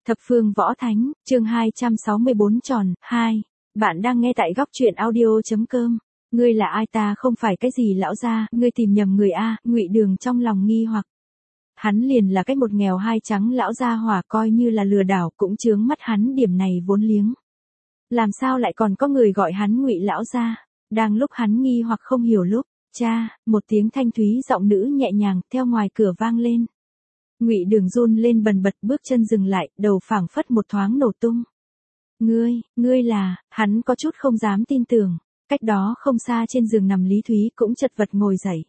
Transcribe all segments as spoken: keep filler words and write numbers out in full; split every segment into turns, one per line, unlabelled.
Thập phương võ thánh, chương hai trăm sáu mươi bốn tròn, hai. Bạn đang nghe tại góc truyện audio.com. Ngươi là ai? Ta không phải cái gì lão gia, ngươi tìm nhầm người a. Ngụy Đường trong lòng nghi hoặc. Hắn liền là cái một nghèo hai trắng lão gia hỏa, coi như là lừa đảo cũng chướng mắt hắn điểm này vốn liếng. Làm sao lại còn có người gọi hắn Ngụy lão gia? Đang lúc hắn nghi hoặc không hiểu lúc, cha, một tiếng thanh thúy giọng nữ nhẹ nhàng theo ngoài cửa vang lên. Ngụy Đường run lên bần bật, bước chân dừng lại, đầu phảng phất một thoáng nổ tung. Ngươi, ngươi là, hắn có chút không dám tin tưởng. Cách đó không xa trên giường nằm Lý Thúy cũng chật vật ngồi dậy.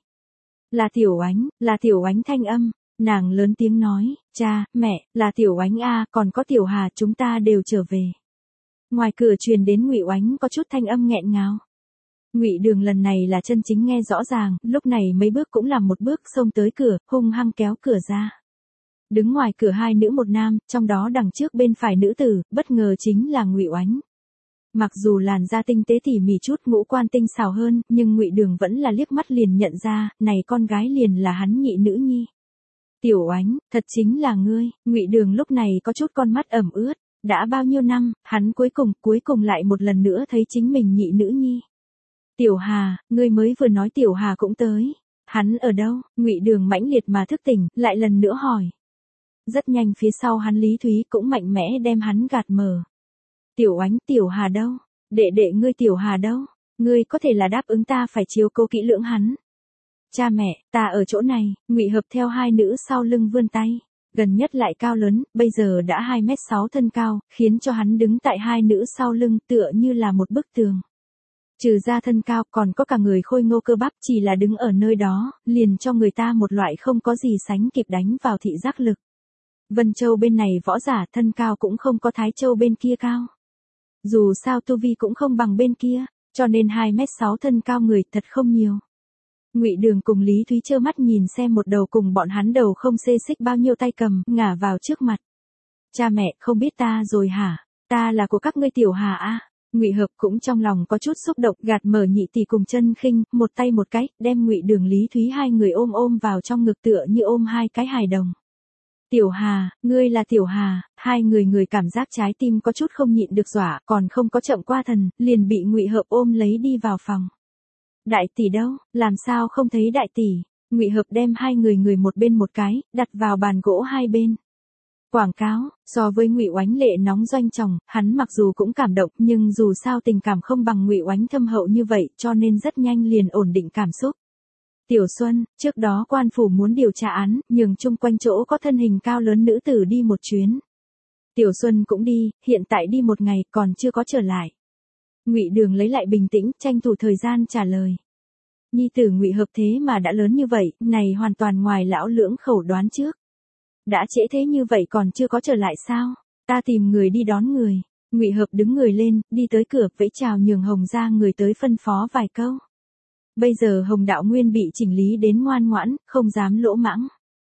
Là Tiểu Oánh, là Tiểu Oánh thanh âm. Nàng lớn tiếng nói, cha, mẹ, là Tiểu Oánh a, còn có Tiểu Hà, chúng ta đều trở về. Ngoài cửa truyền đến Ngụy Oánh có chút thanh âm nghẹn ngào. Ngụy Đường lần này là chân chính nghe rõ ràng, lúc này mấy bước cũng làm một bước xông tới cửa, hung hăng kéo cửa ra. Đứng ngoài cửa hai nữ một nam, trong đó đằng trước bên phải nữ tử, bất ngờ chính là Ngụy Oánh. Mặc dù làn da tinh tế tỉ mỉ chút, ngũ quan tinh xảo hơn, nhưng Ngụy Đường vẫn là liếc mắt liền nhận ra, này con gái liền là hắn nhị nữ nhi. Tiểu Oánh, thật chính là ngươi. Ngụy Đường lúc này có chút con mắt ẩm ướt, đã bao nhiêu năm, hắn cuối cùng, cuối cùng lại một lần nữa thấy chính mình nhị nữ nhi. Tiểu Hà, ngươi mới vừa nói Tiểu Hà cũng tới. Hắn ở đâu? Ngụy Đường mãnh liệt mà thức tỉnh, lại lần nữa hỏi. Rất nhanh phía sau hắn Lý Thúy cũng mạnh mẽ đem hắn gạt mờ. Tiểu Oánh, Tiểu Hà đâu? Đệ đệ ngươi Tiểu Hà đâu? Ngươi có thể là đáp ứng ta phải chiếu cố kỹ lưỡng hắn. Cha mẹ, ta ở chỗ này. Ngụy Hợp theo hai nữ sau lưng vươn tay. Gần nhất lại cao lớn, bây giờ đã hai mét sáu thân cao, khiến cho hắn đứng tại hai nữ sau lưng tựa như là một bức tường. Trừ ra thân cao còn có cả người khôi ngô cơ bắp, chỉ là đứng ở nơi đó, liền cho người ta một loại không có gì sánh kịp đánh vào thị giác lực. Vân Châu bên này võ giả thân cao cũng không có Thái Châu bên kia cao. Dù sao tu vi cũng không bằng bên kia, cho nên hai mét sáu thân cao người thật không nhiều. Ngụy Đường cùng Lý Thúy trơ mắt nhìn xem một đầu cùng bọn hắn đầu không xê xích bao nhiêu tay cầm, ngả vào trước mặt. Cha mẹ, không biết ta rồi hả? Ta là của các ngươi Tiểu Hà a. Ngụy Hợp cũng trong lòng có chút xúc động, gạt mở nhị tỷ cùng Chân Khinh, một tay một cái, đem Ngụy Đường Lý Thúy hai người ôm ôm vào trong ngực tựa như ôm hai cái hài đồng. Tiểu Hà, ngươi là Tiểu Hà. Hai người người cảm giác trái tim có chút không nhịn được dọa, còn không có chậm qua thần, liền bị Ngụy Hợp ôm lấy đi vào phòng. Đại tỷ đâu? Làm sao không thấy đại tỷ? Ngụy Hợp đem hai người người một bên một cái, đặt vào bàn gỗ hai bên. Quảng cáo, so với Ngụy Oánh lệ nóng doanh chồng, hắn mặc dù cũng cảm động, nhưng dù sao tình cảm không bằng Ngụy Oánh thâm hậu như vậy, cho nên rất nhanh liền ổn định cảm xúc. Tiểu Xuân, trước đó quan phủ muốn điều tra án, nhường chung quanh chỗ có thân hình cao lớn nữ tử đi một chuyến. Tiểu Xuân cũng đi, hiện tại đi một ngày, còn chưa có trở lại. Ngụy Đường lấy lại bình tĩnh, tranh thủ thời gian trả lời. Nhi tử Ngụy Hợp thế mà đã lớn như vậy, này hoàn toàn ngoài lão lưỡng khẩu đoán trước. Đã trễ thế như vậy còn chưa có trở lại sao? Ta tìm người đi đón người. Ngụy Hợp đứng người lên, đi tới cửa, vẫy chào nhường Hồng ra người tới phân phó vài câu. Bây giờ Hồng Đạo Nguyên bị chỉnh lý đến ngoan ngoãn, không dám lỗ mãng.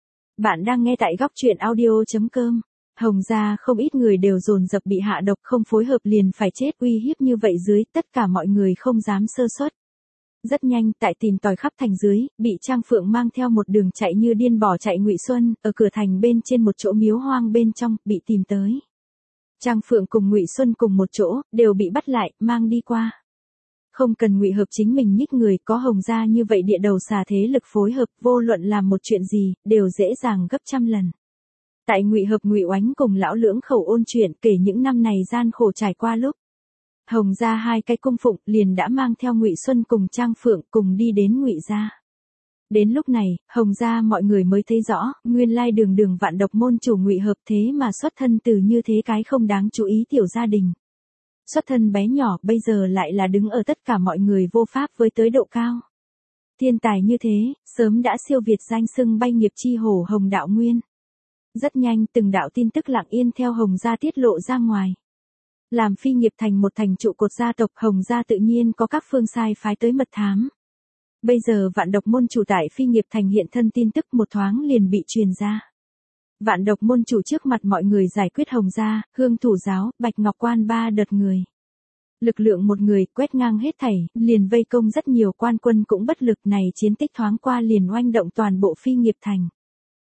Bạn đang nghe tại góc truyện audio.com. Hồng gia không ít người đều dồn dập bị hạ độc, không phối hợp liền phải chết, uy hiếp như vậy dưới, tất cả mọi người không dám sơ suất. Rất nhanh, tại tìm tòi khắp thành dưới, bị Trang Phượng mang theo một đường chạy như điên bỏ chạy Ngụy Xuân, ở cửa thành bên trên một chỗ miếu hoang bên trong, bị tìm tới. Trang Phượng cùng Ngụy Xuân cùng một chỗ, đều bị bắt lại, mang đi qua. Không cần Ngụy Hợp chính mình nhích người, có Hồng gia như vậy địa đầu xà thế lực phối hợp, vô luận làm một chuyện gì, đều dễ dàng gấp trăm lần. Tại Ngụy Hợp Ngụy Oánh cùng lão lưỡng khẩu ôn chuyện kể những năm này gian khổ trải qua lúc. Hồng gia hai cái cung phụng liền đã mang theo Ngụy Xuân cùng Trang Phượng cùng đi đến Ngụy gia. Đến lúc này, Hồng gia mọi người mới thấy rõ, nguyên lai đường đường vạn độc môn chủ Ngụy Hợp thế mà xuất thân từ như thế cái không đáng chú ý tiểu gia đình. Xuất thân bé nhỏ bây giờ lại là đứng ở tất cả mọi người vô pháp với tới độ cao. Thiên tài như thế, sớm đã siêu việt danh xưng bay nghiệp chi hổ Hồng Đạo Nguyên. Rất nhanh từng đạo tin tức lặng yên theo Hồng gia tiết lộ ra ngoài. Làm phi nghiệp thành một thành trụ cột gia tộc, Hồng gia tự nhiên có các phương sai phái tới mật thám. Bây giờ vạn độc môn chủ tại phi nghiệp thành hiện thân tin tức một thoáng liền bị truyền ra. Vạn độc môn chủ trước mặt mọi người giải quyết Hồng gia, Hương Thủ giáo, Bạch Ngọc Quan ba đợt người. Lực lượng một người quét ngang hết thảy, liền vây công rất nhiều quan quân cũng bất lực, này chiến tích thoáng qua liền oanh động toàn bộ phi nghiệp thành.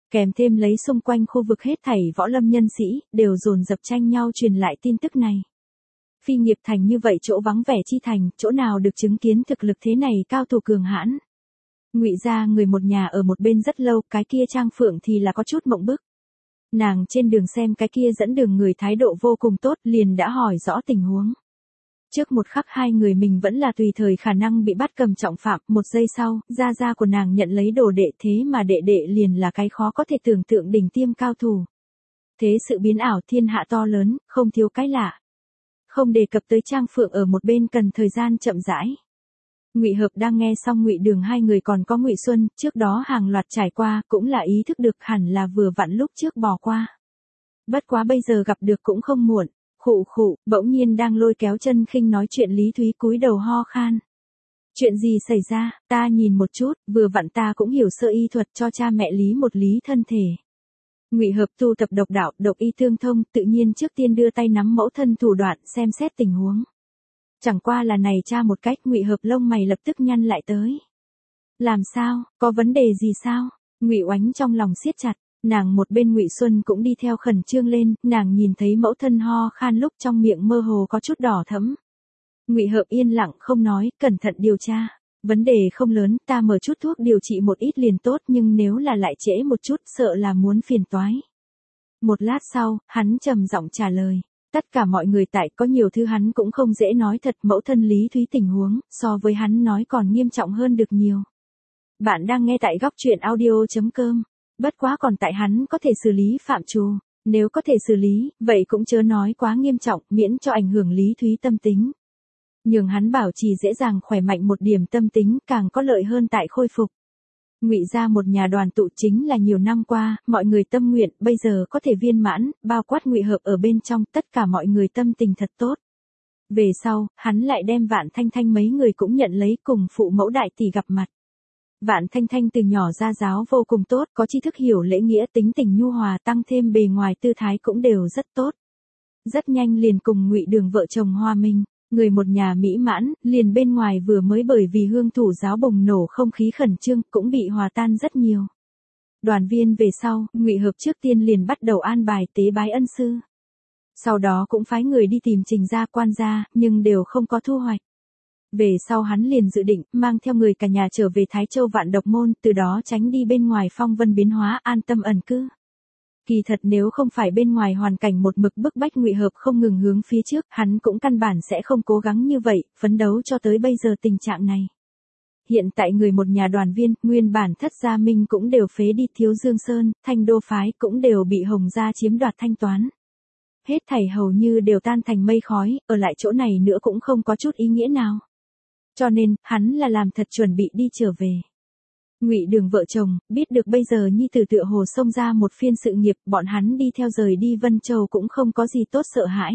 Kèm thêm lấy xung quanh khu vực hết thảy võ lâm nhân sĩ, đều dồn dập tranh nhau truyền lại tin tức này. Phi Nghiệp Thành như vậy chỗ vắng vẻ chi thành, chỗ nào được chứng kiến thực lực thế này cao thủ cường hãn. Ngụy gia người một nhà ở một bên rất lâu, cái kia Trang Phượng thì là có chút mộng bức. Nàng trên đường xem cái kia dẫn đường người thái độ vô cùng tốt, liền đã hỏi rõ tình huống. Trước một khắc hai người mình vẫn là tùy thời khả năng bị bắt cầm trọng phạm, một giây sau, gia gia của nàng nhận lấy đồ đệ, thế mà đệ đệ liền là cái khó có thể tưởng tượng đỉnh tiêm cao thủ. Thế sự biến ảo thiên hạ to lớn, không thiếu cái lạ. Không đề cập tới Trang Phượng ở một bên cần thời gian chậm rãi. Ngụy Hợp đang nghe xong Ngụy Đường hai người còn có Ngụy Xuân, trước đó hàng loạt trải qua, cũng là ý thức được hẳn là vừa vặn lúc trước bỏ qua. Bất quá bây giờ gặp được cũng không muộn. Khụ khụ, bỗng nhiên đang lôi kéo chân khinh nói chuyện Lý Thúy cúi đầu ho khan. Chuyện gì xảy ra, ta nhìn một chút, vừa vặn ta cũng hiểu sơ y thuật cho cha mẹ Lý một lý thân thể. Ngụy Hợp tu tập độc đạo, độc y tương thông, tự nhiên trước tiên đưa tay nắm mẫu thân thủ đoạn xem xét tình huống. Chẳng qua là này cha một cách, Ngụy Hợp lông mày lập tức nhăn lại tới. Làm sao, có vấn đề gì sao? Ngụy Oánh trong lòng siết chặt. Nàng một bên Ngụy Xuân cũng đi theo khẩn trương lên, nàng nhìn thấy mẫu thân ho khan lúc trong miệng mơ hồ có chút đỏ thẫm. Ngụy Hợp yên lặng không nói, cẩn thận điều tra. Vấn đề không lớn, ta mở chút thuốc điều trị một ít liền tốt, nhưng nếu là lại trễ một chút, sợ là muốn phiền toái. Một lát sau, hắn trầm giọng trả lời. Tất cả mọi người tại có nhiều thứ hắn cũng không dễ nói thật, mẫu thân Lý Thúy tình huống, so với hắn nói còn nghiêm trọng hơn được nhiều. Bạn đang nghe tại góc truyện audio chấm com. Bất quá còn tại hắn có thể xử lý phạm trù, nếu có thể xử lý, vậy cũng chớ nói quá nghiêm trọng, miễn cho ảnh hưởng Lý Thúy tâm tính. Nhường hắn bảo trì dễ dàng khỏe mạnh một điểm tâm tính, càng có lợi hơn tại khôi phục. Ngụy gia một nhà đoàn tụ chính là nhiều năm qua, mọi người tâm nguyện, bây giờ có thể viên mãn, bao quát Ngụy Hợp ở bên trong, tất cả mọi người tâm tình thật tốt. Về sau, hắn lại đem Vạn Thanh Thanh mấy người cũng nhận lấy cùng phụ mẫu đại tỷ gặp mặt. Vạn Thanh Thanh từ nhỏ ra giáo vô cùng tốt, có tri thức hiểu lễ nghĩa, tính tình nhu hòa, tăng thêm bề ngoài tư thái cũng đều rất tốt. Rất nhanh liền cùng Ngụy Đường vợ chồng hòa minh, người một nhà mỹ mãn, liền bên ngoài vừa mới bởi vì hương thủ giáo bùng nổ không khí khẩn trương, cũng bị hòa tan rất nhiều. Đoàn viên về sau, Ngụy Hợp trước tiên liền bắt đầu an bài tế bái ân sư. Sau đó cũng phái người đi tìm Trình gia quan gia, nhưng đều không có thu hoạch. Về sau hắn liền dự định, mang theo người cả nhà trở về Thái Châu Vạn Độc Môn, từ đó tránh đi bên ngoài phong vân biến hóa, an tâm ẩn cư. Kỳ thật nếu không phải bên ngoài hoàn cảnh một mực bức bách Ngụy Hợp không ngừng hướng phía trước, hắn cũng căn bản sẽ không cố gắng như vậy, phấn đấu cho tới bây giờ tình trạng này. Hiện tại người một nhà đoàn viên, nguyên bản Thất Gia Minh cũng đều phế đi, Thiếu Dương Sơn, Thanh Đô Phái cũng đều bị Hồng Gia chiếm đoạt thanh toán. Hết thảy hầu như đều tan thành mây khói, ở lại chỗ này nữa cũng không có chút ý nghĩa nào. Cho nên, hắn là làm thật chuẩn bị đi trở về. Ngụy Đường vợ chồng, biết được bây giờ nhi tử tựa hồ xông ra một phiên sự nghiệp, bọn hắn đi theo rời đi Vân Châu cũng không có gì tốt sợ hãi.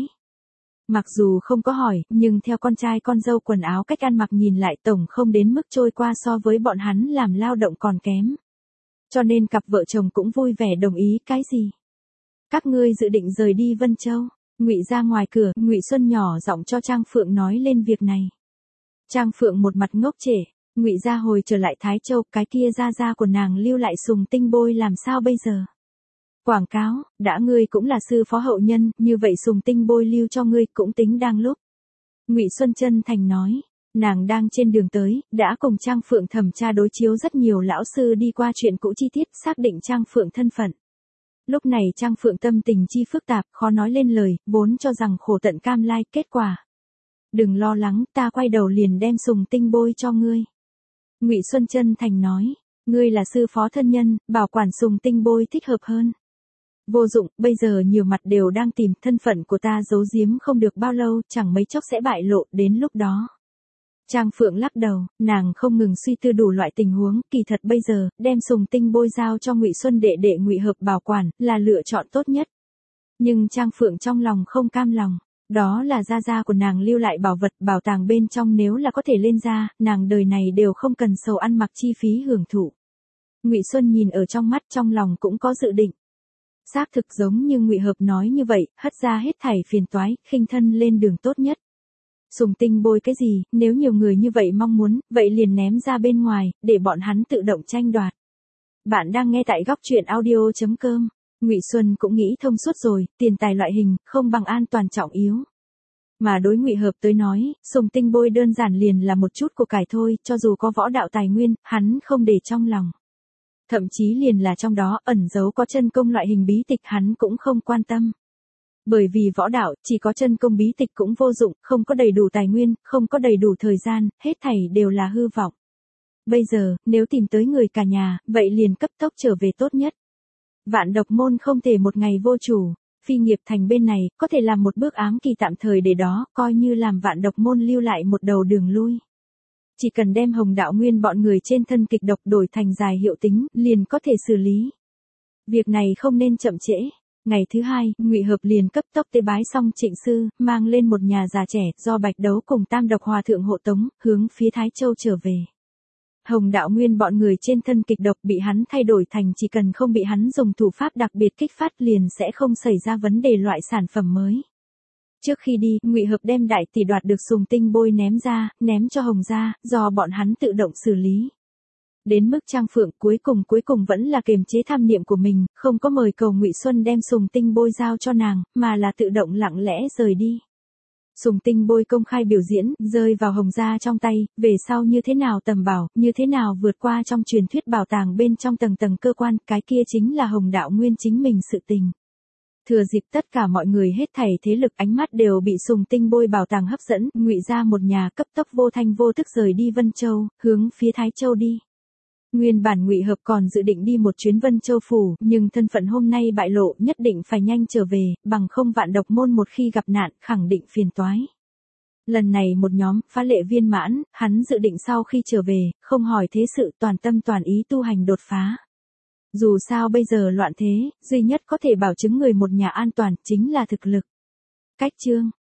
Mặc dù không có hỏi, nhưng theo con trai con dâu quần áo cách ăn mặc nhìn lại tổng không đến mức trôi qua so với bọn hắn làm lao động còn kém. Cho nên cặp vợ chồng cũng vui vẻ đồng ý cái gì. Các ngươi dự định rời đi Vân Châu. Ngụy ra ngoài cửa, Ngụy Xuân nhỏ giọng cho Trang Phượng nói lên việc này. Trang Phượng một mặt ngốc trệ, Ngụy gia hồi trở lại Thái Châu, cái kia gia gia của nàng lưu lại sùng tinh bôi làm sao bây giờ? Quảng cáo, đã ngươi cũng là sư phó hậu nhân, như vậy sùng tinh bôi lưu cho ngươi cũng tính đang lúc. Ngụy Xuân chân thành nói, nàng đang trên đường tới, đã cùng Trang Phượng thẩm tra đối chiếu rất nhiều lão sư đi qua chuyện cũ chi tiết, xác định Trang Phượng thân phận. Lúc này Trang Phượng tâm tình chi phức tạp, khó nói lên lời, vốn cho rằng khổ tận cam lai, kết quả. Đừng lo lắng, ta quay đầu liền đem sùng tinh bôi cho ngươi. Ngụy Xuân chân thành nói, ngươi là sư phó thân nhân, bảo quản sùng tinh bôi thích hợp hơn. Vô dụng, bây giờ nhiều mặt đều đang tìm, thân phận của ta giấu giếm không được bao lâu, chẳng mấy chốc sẽ bại lộ, đến lúc đó. Trang Phượng lắc đầu, nàng không ngừng suy tư đủ loại tình huống, kỳ thật bây giờ, đem sùng tinh bôi giao cho Ngụy Xuân đệ đệ Ngụy Hợp bảo quản, là lựa chọn tốt nhất. Nhưng Trang Phượng trong lòng không cam lòng. Đó là gia gia của nàng lưu lại bảo vật, bảo tàng bên trong, nếu là có thể lên ra, nàng đời này đều không cần sầu ăn mặc chi phí hưởng thụ. Ngụy Xuân nhìn ở trong mắt, trong lòng cũng có dự định. Xác thực giống như Ngụy Hợp nói như vậy, hất ra hết thảy phiền toái, khinh thân lên đường tốt nhất. Sùng tinh bôi cái gì, nếu nhiều người như vậy mong muốn, vậy liền ném ra bên ngoài, để bọn hắn tự động tranh đoạt. Bạn đang nghe tại góc truyện audio chấm com. Ngụy Xuân cũng nghĩ thông suốt rồi, tiền tài loại hình không bằng an toàn trọng yếu. Mà đối Ngụy Hợp tới nói, Sùng Tinh Bôi đơn giản liền là một chút của cải thôi, cho dù có võ đạo tài nguyên, hắn không để trong lòng. Thậm chí liền là trong đó ẩn giấu có chân công loại hình bí tịch hắn cũng không quan tâm. Bởi vì võ đạo, chỉ có chân công bí tịch cũng vô dụng, không có đầy đủ tài nguyên, không có đầy đủ thời gian, hết thảy đều là hư vọng. Bây giờ, nếu tìm tới người cả nhà, vậy liền cấp tốc trở về tốt nhất. Vạn độc môn không thể một ngày vô chủ, Phi Nghiệp Thành bên này, có thể làm một bước ám kỳ tạm thời để đó, coi như làm vạn độc môn lưu lại một đầu đường lui. Chỉ cần đem Hồng Đạo Nguyên bọn người trên thân kịch độc đổi thành dài hiệu tính, liền có thể xử lý. Việc này không nên chậm trễ. Ngày thứ hai, Ngụy Hợp liền cấp tốc tế bái xong Trịnh sư, mang lên một nhà già trẻ, do Bạch Đấu cùng Tam Độc Hòa thượng hộ tống, hướng phía Thái Châu trở về. Hồng Đạo Nguyên bọn người trên thân kịch độc bị hắn thay đổi thành chỉ cần không bị hắn dùng thủ pháp đặc biệt kích phát liền sẽ không xảy ra vấn đề loại sản phẩm mới. Trước khi đi, Ngụy Hợp đem đại tỷ đoạt được Sùng Tinh Bôi ném ra, ném cho Hồng gia, do bọn hắn tự động xử lý. Đến mức Trang Phượng cuối cùng cuối cùng vẫn là kiềm chế tham niệm của mình, không có mời cầu Ngụy Xuân đem Sùng Tinh Bôi giao cho nàng, mà là tự động lặng lẽ rời đi. Sùng Tinh Bôi công khai biểu diễn, rơi vào Hồng gia trong tay, về sau như thế nào tầm bảo, như thế nào vượt qua trong truyền thuyết bảo tàng bên trong tầng tầng cơ quan, cái kia chính là Hồng Đạo Nguyên chính mình sự tình. Thừa dịp tất cả mọi người hết thảy thế lực ánh mắt đều bị Sùng Tinh Bôi bảo tàng hấp dẫn, Ngụy gia một nhà cấp tốc vô thanh vô tức rời đi Vân Châu, hướng phía Thái Châu đi. Nguyên bản Ngụy Hợp còn dự định đi một chuyến Vân Châu phủ, nhưng thân phận hôm nay bại lộ, nhất định phải nhanh trở về, bằng không vạn độc môn một khi gặp nạn, khẳng định phiền toái. Lần này một nhóm, phá lệ viên mãn, hắn dự định sau khi trở về, không hỏi thế sự, toàn tâm toàn ý tu hành đột phá. Dù sao bây giờ loạn thế, duy nhất có thể bảo chứng người một nhà an toàn, chính là thực lực. Cách chương